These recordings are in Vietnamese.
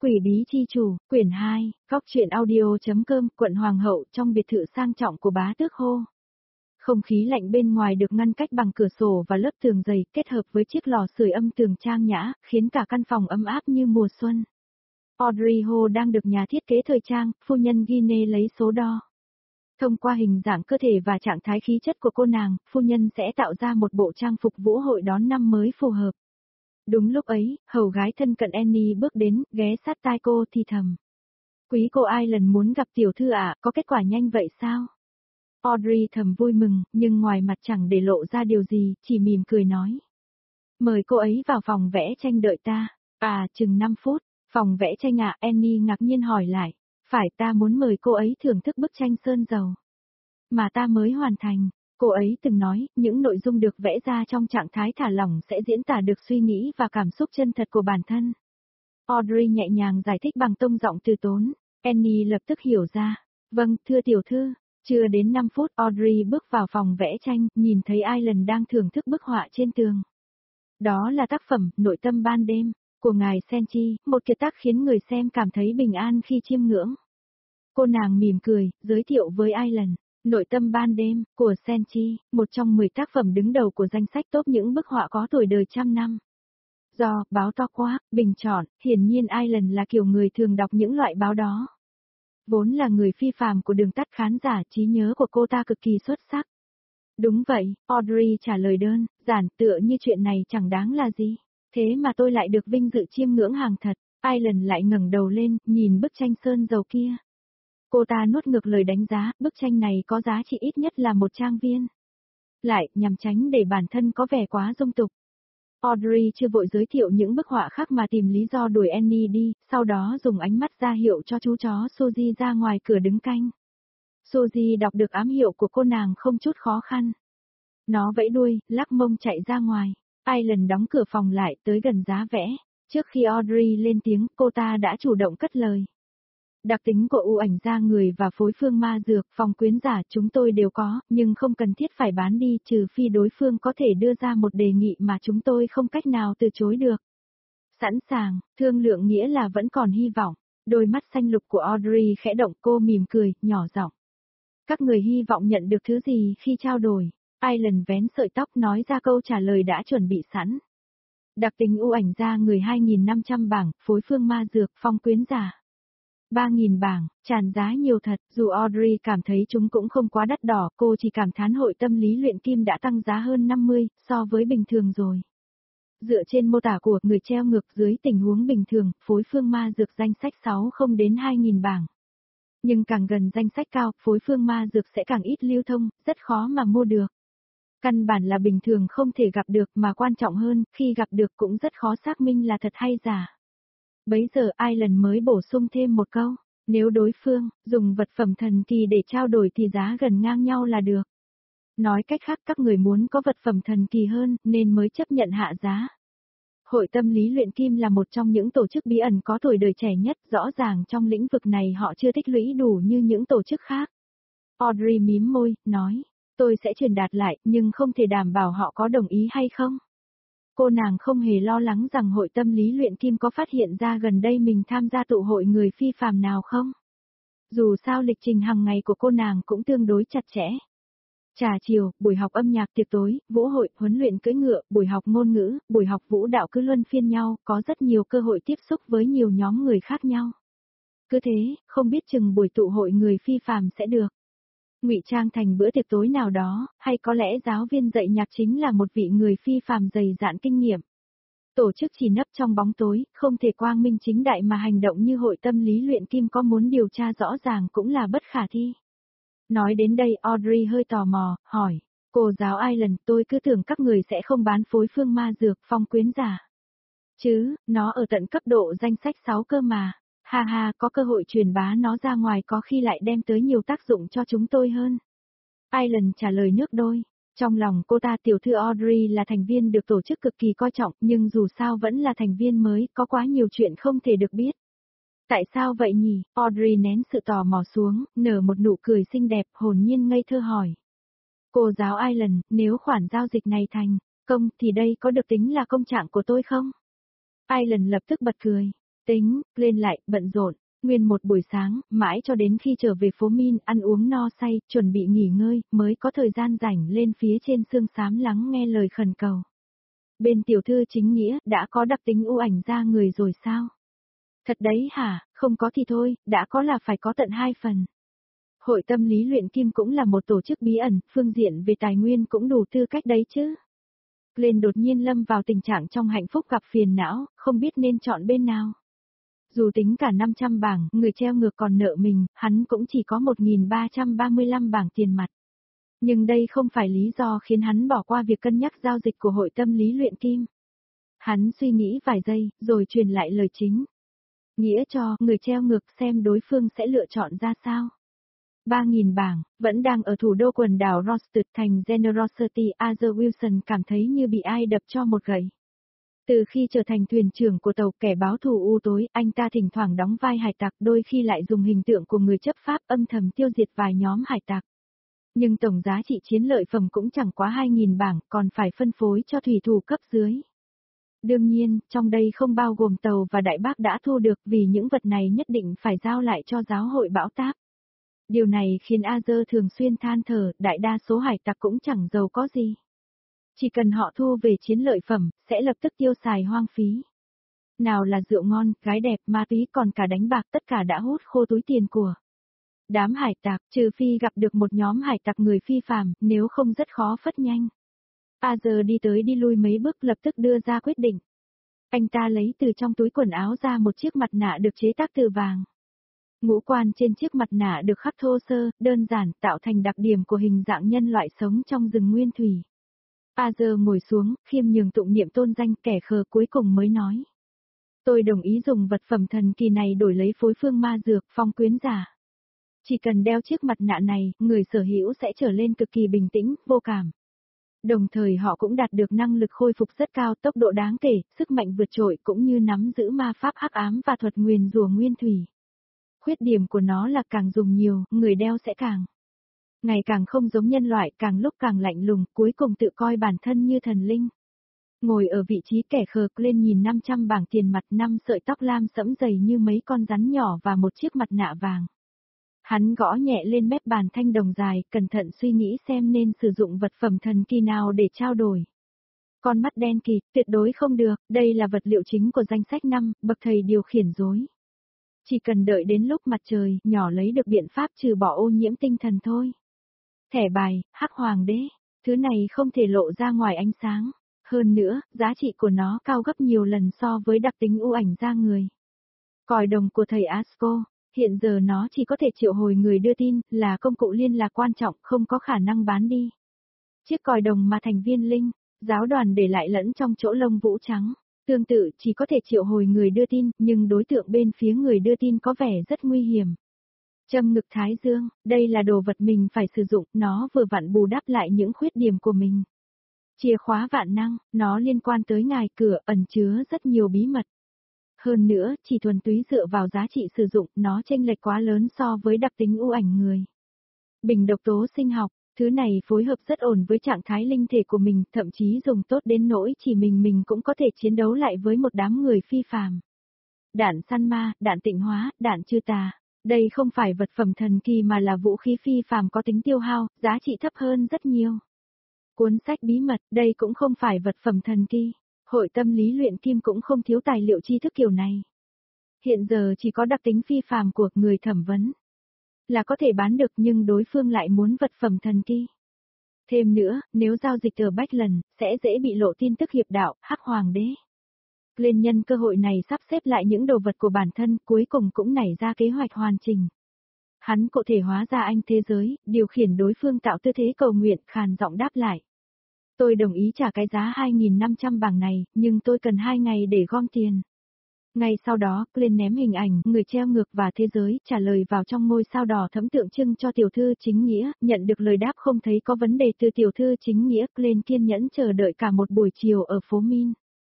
Quỷ bí chi chủ, quyển 2, góc truyện audio.com, quận Hoàng hậu trong biệt thự sang trọng của bá tước Hô. Không khí lạnh bên ngoài được ngăn cách bằng cửa sổ và lớp tường dày, kết hợp với chiếc lò sưởi âm tường trang nhã, khiến cả căn phòng ấm áp như mùa xuân. Audrey Hô đang được nhà thiết kế thời trang, phu nhân Guinea lấy số đo. Thông qua hình dạng cơ thể và trạng thái khí chất của cô nàng, phu nhân sẽ tạo ra một bộ trang phục vũ hội đón năm mới phù hợp. Đúng lúc ấy, hầu gái thân cận Annie bước đến, ghé sát tai cô thì thầm. Quý cô ai lần muốn gặp tiểu thư ạ, có kết quả nhanh vậy sao? Audrey thầm vui mừng, nhưng ngoài mặt chẳng để lộ ra điều gì, chỉ mỉm cười nói. Mời cô ấy vào phòng vẽ tranh đợi ta. À, chừng 5 phút, phòng vẽ tranh ạ, Annie ngạc nhiên hỏi lại. Phải, ta muốn mời cô ấy thưởng thức bức tranh sơn dầu mà ta mới hoàn thành. Cô ấy từng nói, những nội dung được vẽ ra trong trạng thái thả lỏng sẽ diễn tả được suy nghĩ và cảm xúc chân thật của bản thân. Audrey nhẹ nhàng giải thích bằng tông giọng từ tốn. Annie lập tức hiểu ra. Vâng, thưa tiểu thư. Chưa đến 5 phút, Audrey bước vào phòng vẽ tranh, nhìn thấy Ireland đang thưởng thức bức họa trên tường. Đó là tác phẩm Nội tâm ban đêm của ngài Senchi, một kiệt tác khiến người xem cảm thấy bình an khi chiêm ngưỡng. Cô nàng mỉm cười, giới thiệu với Ireland. Nội tâm ban đêm, của Senchi, một trong 10 tác phẩm đứng đầu của danh sách top những bức họa có tuổi đời trăm năm. Do báo to quá, bình chọn, hiển nhiên Ireland là kiểu người thường đọc những loại báo đó. Vốn là người phi phàm của đường tắt khán giả, trí nhớ của cô ta cực kỳ xuất sắc. Đúng vậy, Audrey trả lời đơn, giản, tựa như chuyện này chẳng đáng là gì. Thế mà tôi lại được vinh dự chiêm ngưỡng hàng thật. Ireland lại ngẩng đầu lên, nhìn bức tranh sơn dầu kia. Cô ta nuốt ngược lời đánh giá, bức tranh này có giá trị ít nhất là một trang viên. Lại, nhằm tránh để bản thân có vẻ quá dung tục. Audrey chưa vội giới thiệu những bức họa khác mà tìm lý do đuổi Annie đi, sau đó dùng ánh mắt ra hiệu cho chú chó Suzy ra ngoài cửa đứng canh. Suzy đọc được ám hiệu của cô nàng không chút khó khăn. Nó vẫy đuôi, lắc mông chạy ra ngoài. Ireland đóng cửa phòng lại, tới gần giá vẽ. Trước khi Audrey lên tiếng, cô ta đã chủ động cất lời. Đặc tính của ưu ảnh da người và phối phương ma dược, phong quyến giả chúng tôi đều có, nhưng không cần thiết phải bán đi trừ phi đối phương có thể đưa ra một đề nghị mà chúng tôi không cách nào từ chối được. Sẵn sàng, thương lượng nghĩa là vẫn còn hy vọng. Đôi mắt xanh lục của Audrey khẽ động, cô mỉm cười, nhỏ giọng. Các người hy vọng nhận được thứ gì khi trao đổi? Ireland vén sợi tóc nói ra câu trả lời đã chuẩn bị sẵn. Đặc tính ưu ảnh da người 2.500 bảng, phối phương ma dược, phong quyến giả. 3.000 bảng, tràn giá nhiều thật, dù Audrey cảm thấy chúng cũng không quá đắt đỏ, cô chỉ cảm thán hội tâm lý luyện kim đã tăng giá hơn 50, so với bình thường rồi. Dựa trên mô tả của người treo ngược dưới tình huống bình thường, phối phương ma dược danh sách 60 đến 2.000 bảng. Nhưng càng gần danh sách cao, phối phương ma dược sẽ càng ít lưu thông, rất khó mà mua được. Căn bản là bình thường không thể gặp được mà quan trọng hơn, khi gặp được cũng rất khó xác minh là thật hay giả. Bấy giờ Ireland mới bổ sung thêm một câu, nếu đối phương dùng vật phẩm thần kỳ để trao đổi thì giá gần ngang nhau là được. Nói cách khác các người muốn có vật phẩm thần kỳ hơn nên mới chấp nhận hạ giá. Hội tâm lý luyện kim là một trong những tổ chức bí ẩn có tuổi đời trẻ nhất, rõ ràng trong lĩnh vực này họ chưa tích lũy đủ như những tổ chức khác. Audrey mím môi, nói, tôi sẽ truyền đạt lại nhưng không thể đảm bảo họ có đồng ý hay không. Cô nàng không hề lo lắng rằng hội tâm lý luyện kim có phát hiện ra gần đây mình tham gia tụ hội người phi phàm nào không. Dù sao lịch trình hàng ngày của cô nàng cũng tương đối chặt chẽ. Trà chiều, buổi học âm nhạc tiệc tối, vũ hội, huấn luyện cưỡi ngựa, buổi học ngôn ngữ, buổi học vũ đạo cứ luân phiên nhau, có rất nhiều cơ hội tiếp xúc với nhiều nhóm người khác nhau. Cứ thế, không biết chừng buổi tụ hội người phi phàm sẽ được ngụy trang thành bữa tiệc tối nào đó, hay có lẽ giáo viên dạy nhạc chính là một vị người phi phàm dày dạn kinh nghiệm. Tổ chức chỉ nấp trong bóng tối, không thể quang minh chính đại mà hành động như hội tâm lý luyện kim có muốn điều tra rõ ràng cũng là bất khả thi. Nói đến đây Audrey hơi tò mò, hỏi, cô giáo Ireland, tôi cứ tưởng các người sẽ không bán phối phương ma dược phong quyến giả. Chứ, nó ở tận cấp độ danh sách 6 cơ mà. Ha ha, có cơ hội truyền bá nó ra ngoài có khi lại đem tới nhiều tác dụng cho chúng tôi hơn. Ireland trả lời nước đôi. Trong lòng cô ta tiểu thư Audrey là thành viên được tổ chức cực kỳ coi trọng nhưng dù sao vẫn là thành viên mới, có quá nhiều chuyện không thể được biết. Tại sao vậy nhỉ? Audrey nén sự tò mò xuống, nở một nụ cười xinh đẹp, hồn nhiên ngây thơ hỏi. Cô giáo Ireland, nếu khoản giao dịch này thành công thì đây có được tính là công trạng của tôi không? Ireland lập tức bật cười. Tính, lên lại, bận rộn, nguyên một buổi sáng, mãi cho đến khi trở về phố Min ăn uống no say, chuẩn bị nghỉ ngơi, mới có thời gian rảnh lên phía trên xương xám lắng nghe lời khẩn cầu. Bên tiểu thư chính nghĩa, đã có đặc tính ưu ảnh ra người rồi sao? Thật đấy hả, không có thì thôi, đã có là phải có tận 2 phần. Hội tâm lý luyện kim cũng là một tổ chức bí ẩn, phương diện về tài nguyên cũng đủ tư cách đấy chứ. Lên đột nhiên lâm vào tình trạng trong hạnh phúc gặp phiền não, không biết nên chọn bên nào. Dù tính cả 500 bảng, người treo ngược còn nợ mình, hắn cũng chỉ có 1.335 bảng tiền mặt. Nhưng đây không phải lý do khiến hắn bỏ qua việc cân nhắc giao dịch của hội tâm lý luyện kim. Hắn suy nghĩ vài giây, rồi truyền lại lời chính. Nghĩa cho người treo ngược xem đối phương sẽ lựa chọn ra sao. 3.000 bảng, vẫn đang ở thủ đô quần đảo Rosted thành Generosity. Arthur Wilson cảm thấy như bị ai đập cho một gậy. Từ khi trở thành thuyền trưởng của tàu kẻ báo thù u tối, anh ta thỉnh thoảng đóng vai hải tặc, đôi khi lại dùng hình tượng của người chấp pháp âm thầm tiêu diệt vài nhóm hải tặc. Nhưng tổng giá trị chiến lợi phẩm cũng chẳng quá 2.000 bảng, còn phải phân phối cho thủy thủ cấp dưới. Đương nhiên, trong đây không bao gồm tàu và đại bác đã thu được vì những vật này nhất định phải giao lại cho giáo hội bão táp. Điều này khiến Arthur thường xuyên than thở, đại đa số hải tặc cũng chẳng giàu có gì. Chỉ cần họ thu về chiến lợi phẩm, sẽ lập tức tiêu xài hoang phí. Nào là rượu ngon, gái đẹp, ma túy còn cả đánh bạc tất cả đã hút khô túi tiền của đám hải tặc, trừ phi gặp được một nhóm hải tặc người phi phàm, nếu không rất khó phất nhanh. Arthur đi tới đi lui mấy bước lập tức đưa ra quyết định. Anh ta lấy từ trong túi quần áo ra một chiếc mặt nạ được chế tác từ vàng. Ngũ quan trên chiếc mặt nạ được khắc thô sơ, đơn giản, tạo thành đặc điểm của hình dạng nhân loại sống trong rừng nguyên thủy. Arthur ngồi xuống, khiêm nhường tụng niệm tôn danh, kẻ khờ cuối cùng mới nói. Tôi đồng ý dùng vật phẩm thần kỳ này đổi lấy phối phương ma dược, phong quyến giả. Chỉ cần đeo chiếc mặt nạ này, người sở hữu sẽ trở lên cực kỳ bình tĩnh, vô cảm. Đồng thời họ cũng đạt được năng lực khôi phục rất cao, tốc độ đáng kể, sức mạnh vượt trội cũng như nắm giữ ma pháp hắc ám và thuật nguyền rủa nguyên thủy. Khuyết điểm của nó là càng dùng nhiều, người đeo sẽ ngày càng không giống nhân loại, càng lúc càng lạnh lùng, cuối cùng tự coi bản thân như thần linh. Ngồi ở vị trí kẻ khờ, lên nhìn 500 bảng tiền mặt, 5 sợi tóc lam sẫm dày như mấy con rắn nhỏ và một chiếc mặt nạ vàng. Hắn gõ nhẹ lên mép bàn thanh đồng dài, cẩn thận suy nghĩ xem nên sử dụng vật phẩm thần kỳ nào để trao đổi. Con mắt đen kịt, tuyệt đối không được, đây là vật liệu chính của danh sách 5, bậc thầy điều khiển rối. Chỉ cần đợi đến lúc mặt trời nhỏ lấy được biện pháp trừ bỏ ô nhiễm tinh thần thôi. Thẻ bài, hắc hoàng đế, thứ này không thể lộ ra ngoài ánh sáng. Hơn nữa, giá trị của nó cao gấp nhiều lần so với đặc tính ưu ảnh ra người. Còi đồng của thầy Asco, hiện giờ nó chỉ có thể triệu hồi người đưa tin, là công cụ liên lạc quan trọng, không có khả năng bán đi. Chiếc còi đồng mà thành viên linh, giáo đoàn để lại lẫn trong chỗ lông vũ trắng. Tương tự chỉ có thể triệu hồi người đưa tin, nhưng đối tượng bên phía người đưa tin có vẻ rất nguy hiểm. Châm ngực thái dương, đây là đồ vật mình phải sử dụng, nó vừa vặn bù đắp lại những khuyết điểm của mình. Chìa khóa vạn năng, nó liên quan tới ngài cửa, ẩn chứa rất nhiều bí mật. Hơn nữa, chỉ thuần túy dựa vào giá trị sử dụng, nó chênh lệch quá lớn so với đặc tính ưu ảnh người. Bình độc tố sinh học, thứ này phối hợp rất ổn với trạng thái linh thể của mình, thậm chí dùng tốt đến nỗi chỉ mình cũng có thể chiến đấu lại với một đám người phi phàm. Đạn săn ma, đạn tịnh hóa, đạn chư tà. Đây không phải vật phẩm thần kỳ mà là vũ khí phi phàm có tính tiêu hao, giá trị thấp hơn rất nhiều. Cuốn sách bí mật, đây cũng không phải vật phẩm thần kỳ. Hội tâm lý luyện kim cũng không thiếu tài liệu tri thức kiểu này. Hiện giờ chỉ có đặc tính phi phàm của người thẩm vấn. Là có thể bán được nhưng đối phương lại muốn vật phẩm thần kỳ. Thêm nữa, nếu giao dịch ở Bách Lần, sẽ dễ bị lộ tin tức hiệp đạo, hắc hoàng đế. Lên nhân cơ hội này sắp xếp lại những đồ vật của bản thân, cuối cùng cũng nảy ra kế hoạch hoàn chỉnh. Hắn cụ thể hóa ra anh thế giới, điều khiển đối phương tạo tư thế cầu nguyện, khàn giọng đáp lại. Tôi đồng ý trả cái giá 2.500 bảng này, nhưng tôi cần 2 ngày để gom tiền. Ngay sau đó, Glenn ném hình ảnh, người treo ngược và thế giới, trả lời vào trong ngôi sao đỏ thẫm tượng trưng cho tiểu thư chính nghĩa, nhận được lời đáp không thấy có vấn đề từ tiểu thư chính nghĩa, Glenn kiên nhẫn chờ đợi cả một buổi chiều ở phố Min.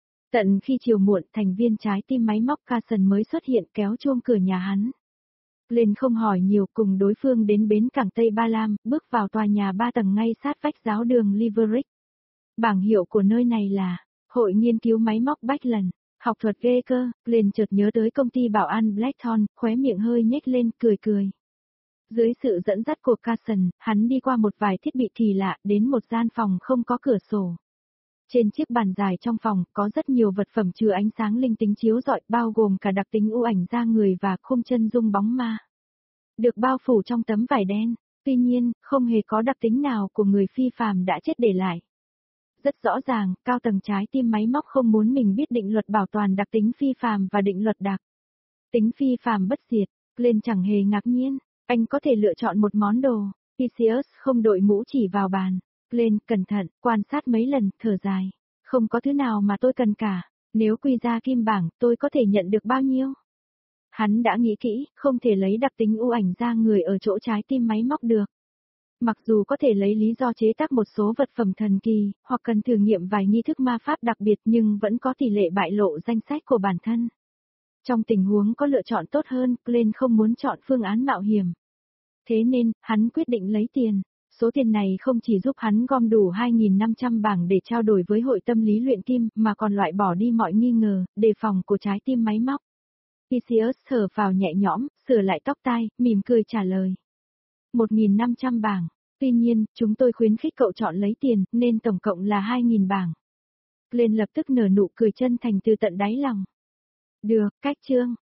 Tận khi chiều muộn, thành viên trái tim máy móc Carson mới xuất hiện kéo chuông cửa nhà hắn. Glenn không hỏi nhiều, cùng đối phương đến bến cảng Tây Ba Lam, bước vào tòa nhà 3 tầng ngay sát vách giáo đường Liverick. Bảng hiệu của nơi này là Hội Nghiên cứu Máy móc Bách Lần. Học thuật ghê cơ, Glenn chợt nhớ tới công ty bảo an Blackthorn, khóe miệng hơi nhếch lên, cười cười. Dưới sự dẫn dắt của Carson, hắn đi qua một vài thiết bị kỳ lạ, đến một gian phòng không có cửa sổ. Trên chiếc bàn dài trong phòng, có rất nhiều vật phẩm chứa ánh sáng linh tính chiếu rọi, bao gồm cả đặc tính ưu ảnh da người và khung chân dung bóng ma. Được bao phủ trong tấm vải đen, tuy nhiên, không hề có đặc tính nào của người phi phàm đã chết để lại. Rất rõ ràng, cao tầng trái tim máy móc không muốn mình biết định luật bảo toàn đặc tính phi phàm và định luật đặc tính phi phàm bất diệt. Glenn chẳng hề ngạc nhiên, anh có thể lựa chọn một món đồ. Theseus không đội mũ chỉ vào bàn. Glenn cẩn thận, quan sát mấy lần, thở dài. Không có thứ nào mà tôi cần cả. Nếu quy ra kim bảng, tôi có thể nhận được bao nhiêu? Hắn đã nghĩ kỹ, không thể lấy đặc tính ưu ảnh da người ở chỗ trái tim máy móc được. Mặc dù có thể lấy lý do chế tác một số vật phẩm thần kỳ, hoặc cần thử nghiệm vài nghi thức ma pháp đặc biệt nhưng vẫn có tỷ lệ bại lộ danh sách của bản thân. Trong tình huống có lựa chọn tốt hơn, Glenn không muốn chọn phương án mạo hiểm. Thế nên, hắn quyết định lấy tiền. Số tiền này không chỉ giúp hắn gom đủ 2.500 bảng để trao đổi với hội tâm lý luyện kim, mà còn loại bỏ đi mọi nghi ngờ, đề phòng của trái tim máy móc. Theseus thở vào nhẹ nhõm, sửa lại tóc tai, mỉm cười trả lời. 1.500 bảng. Tuy nhiên, chúng tôi khuyến khích cậu chọn lấy tiền, nên tổng cộng là 2.000 bảng. Glenn lập tức nở nụ cười chân thành từ tận đáy lòng. Được, cách chương.